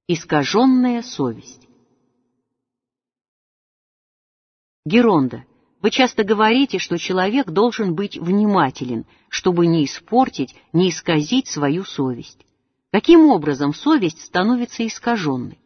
Искаженная совесть. Геронда, вы часто говорите, что человек должен быть внимателен, чтобы не испортить, не исказить свою совесть. Каким образом совесть становится искаженной?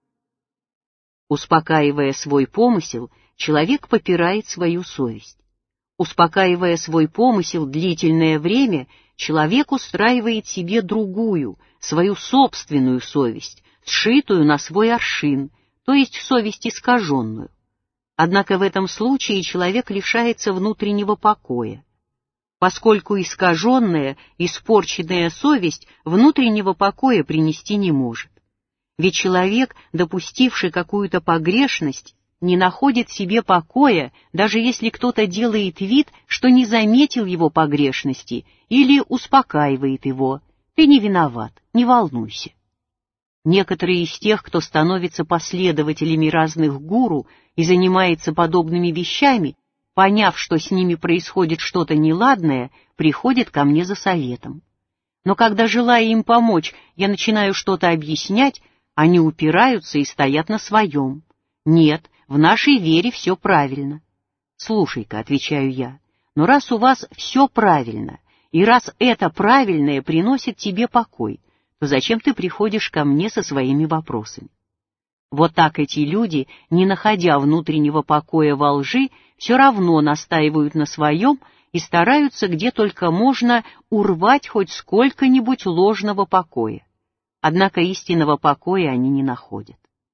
Успокаивая свой помысел, человек попирает свою совесть. Успокаивая свой помысел длительное время, человек устраивает себе другую, свою собственную совесть, сшитую на свой аршин, то есть совесть искаженную. Однако в этом случае человек лишается внутреннего покоя. Поскольку искаженная, испорченная совесть внутреннего покоя принести не может. Ведь человек, допустивший какую-то погрешность, не находит себе покоя, даже если кто-то делает вид, что не заметил его погрешности, или успокаивает его: «Ты не виноват, не волнуйся». Некоторые из тех, кто становится последователями разных гуру и занимается подобными вещами, поняв, что с ними происходит что-то неладное, приходят ко мне за советом. Но когда, желая им помочь, я начинаю что-то объяснять, они упираются и стоят на своем. «Нет, в нашей вере все правильно». «Слушай-ка», — отвечаю я, — «но раз у вас все правильно, и раз это правильное приносит тебе покой, то зачем ты приходишь ко мне со своими вопросами?» Вот так эти люди, не находя внутреннего покоя во лжи, все равно настаивают на своем и стараются где только можно урвать хоть сколько-нибудь ложного покоя. Однако истинного покоя они не находят.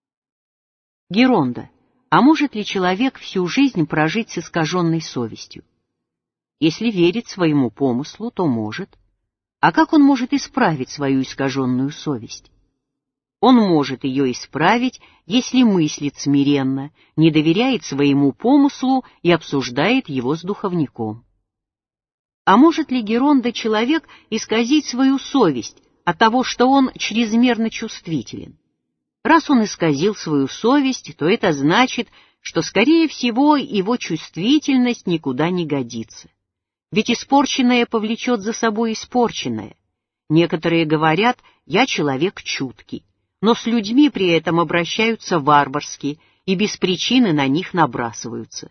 Геронда, а может ли человек всю жизнь прожить с искаженной совестью? Если верить своему помыслу, то может. А как он может исправить свою искаженную совесть? Он может ее исправить, если мыслит смиренно, не доверяет своему помыслу и обсуждает его с духовником. А может ли, Геронда, человек исказить свою совесть от того, что он чрезмерно чувствителен? Раз он исказил свою совесть, то это значит, что, скорее всего, его чувствительность никуда не годится. Ведь испорченное повлечет за собой испорченное. Некоторые говорят: «Я человек чуткий», но с людьми при этом обращаются варварски и без причины на них набрасываются.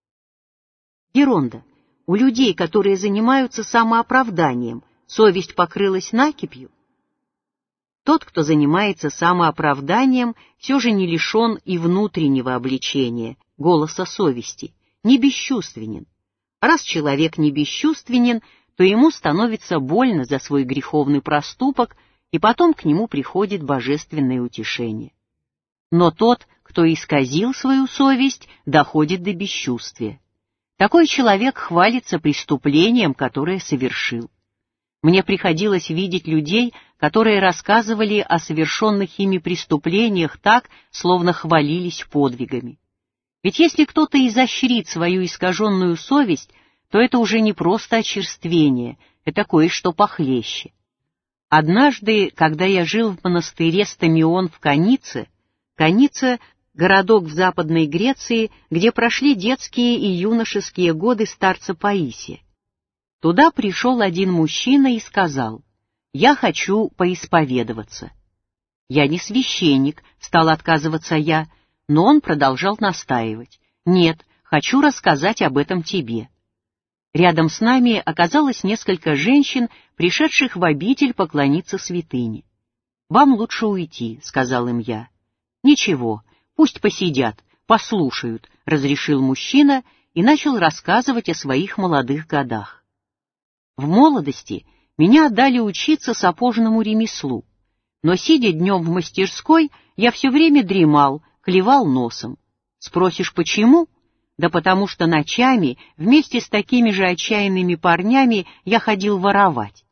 Геронда, у людей, которые занимаются самооправданием, совесть покрылась накипью? Тот, кто занимается самооправданием, все же не лишен и внутреннего обличения, голоса совести, не бесчувственен. Раз человек не бесчувственен, то ему становится больно за свой греховный проступок, и потом к нему приходит божественное утешение. Но тот, кто исказил свою совесть, доходит до бесчувствия. Такой человек хвалится преступлением, которое совершил. Мне приходилось видеть людей, которые рассказывали о совершенных ими преступлениях так, словно хвалились подвигами. Ведь если кто-то изощрит свою искаженную совесть, то это уже не просто очерствение, это кое-что похлеще. Однажды, когда я жил в монастыре Стамион в Канице, Каница — городок в Западной Греции, где прошли детские и юношеские годы старца Паисия. Туда пришел один мужчина и сказал: «Я хочу поисповедоваться». «Я не священник», — стал отказываться я, но он продолжал настаивать: «Нет, хочу рассказать об этом тебе». Рядом с нами оказалось несколько женщин, пришедших в обитель поклониться святыне. «Вам лучше уйти», — сказал им я. «Ничего, пусть посидят, послушают», — разрешил мужчина и начал рассказывать о своих молодых годах. В молодости меня отдали учиться сапожному ремеслу, но, сидя днем в мастерской, я все время дремал, клевал носом. Спросишь, почему? Да потому что ночами вместе с такими же отчаянными парнями я ходил воровать.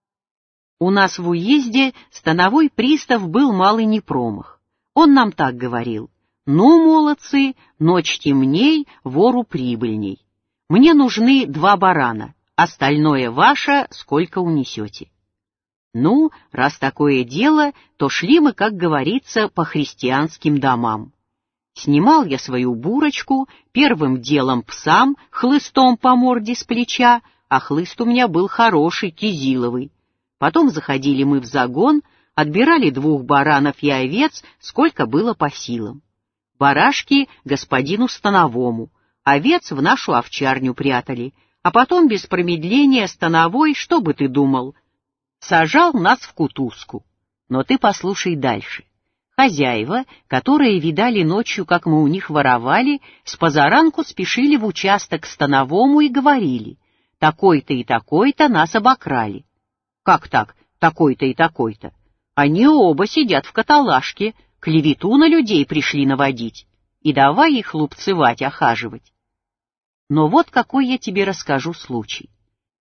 У нас в уезде становой пристав был малый непромах. Он нам так говорил: «Ну, молодцы, ночь темней, вору прибыльней. Мне нужны 2 барана, остальное ваше, сколько унесете». Ну, раз такое дело, то шли мы, как говорится, по христианским домам. Снимал я свою бурочку, первым делом псам хлыстом по морде с плеча, а хлыст у меня был хороший, кизиловый. Потом заходили мы в загон, Отбирали 2 баранов и овец, сколько было по силам. Барашки господину становому, овец в нашу овчарню прятали, а потом без промедления становой, что бы ты думал, сажал нас в кутузку. Но ты послушай дальше. Хозяева, которые видали ночью, как мы у них воровали, с позаранку спешили в участок к становому и говорили: такой-то и такой-то нас обокрали. Как так, такой-то и такой-то? Они оба сидят в каталажке, клевету на людей пришли наводить, и давай их лупцевать, охаживать. Но вот какой я тебе расскажу случай.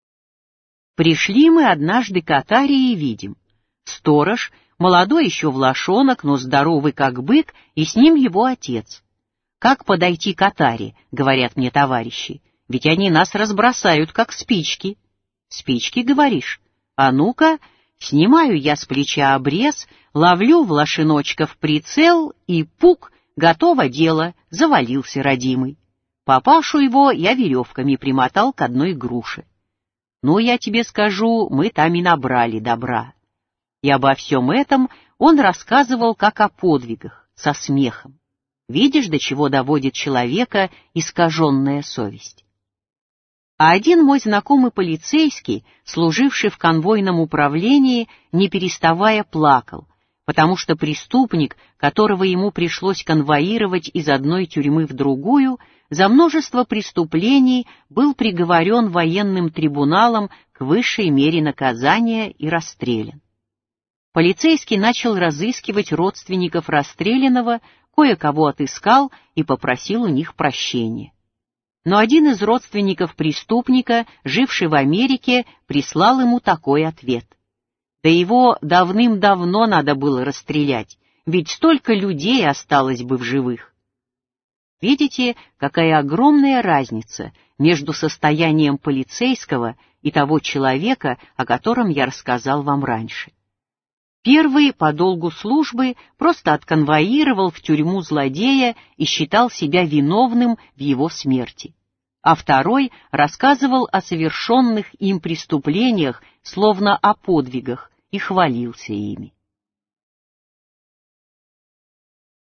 Пришли мы однажды к отаре и видим. Сторож, молодой еще влашонок, но здоровый как бык, и с ним его отец. Как подойти к отаре, говорят мне товарищи, ведь они нас разбросают, как спички. Спички, говоришь? А ну-ка, снимаю я с плеча обрез, ловлю влашиночка в прицел, и пук, готово дело, завалился родимый. Папашу его я веревками примотал к одной груше. Ну, я тебе скажу, мы там и набрали добра. И обо всем этом он рассказывал как о подвигах, со смехом. Видишь, до чего доводит человека искаженная совесть. А один мой знакомый полицейский, служивший в конвойном управлении, не переставая плакал, потому что преступник, которого ему пришлось конвоировать из одной тюрьмы в другую, за множество преступлений был приговорен военным трибуналом к высшей мере наказания и расстрелян. Полицейский начал разыскивать родственников расстрелянного, кое-кого отыскал и попросил у них прощения. Но один из родственников преступника, живший в Америке, прислал ему такой ответ: да его давным-давно надо было расстрелять, ведь столько людей осталось бы в живых. Видите, какая огромная разница между состоянием полицейского и того человека, о котором я рассказал вам раньше. Первый по долгу службы просто отконвоировал в тюрьму злодея и считал себя виновным в его смерти, а второй рассказывал о совершенных им преступлениях, словно о подвигах, и хвалился ими.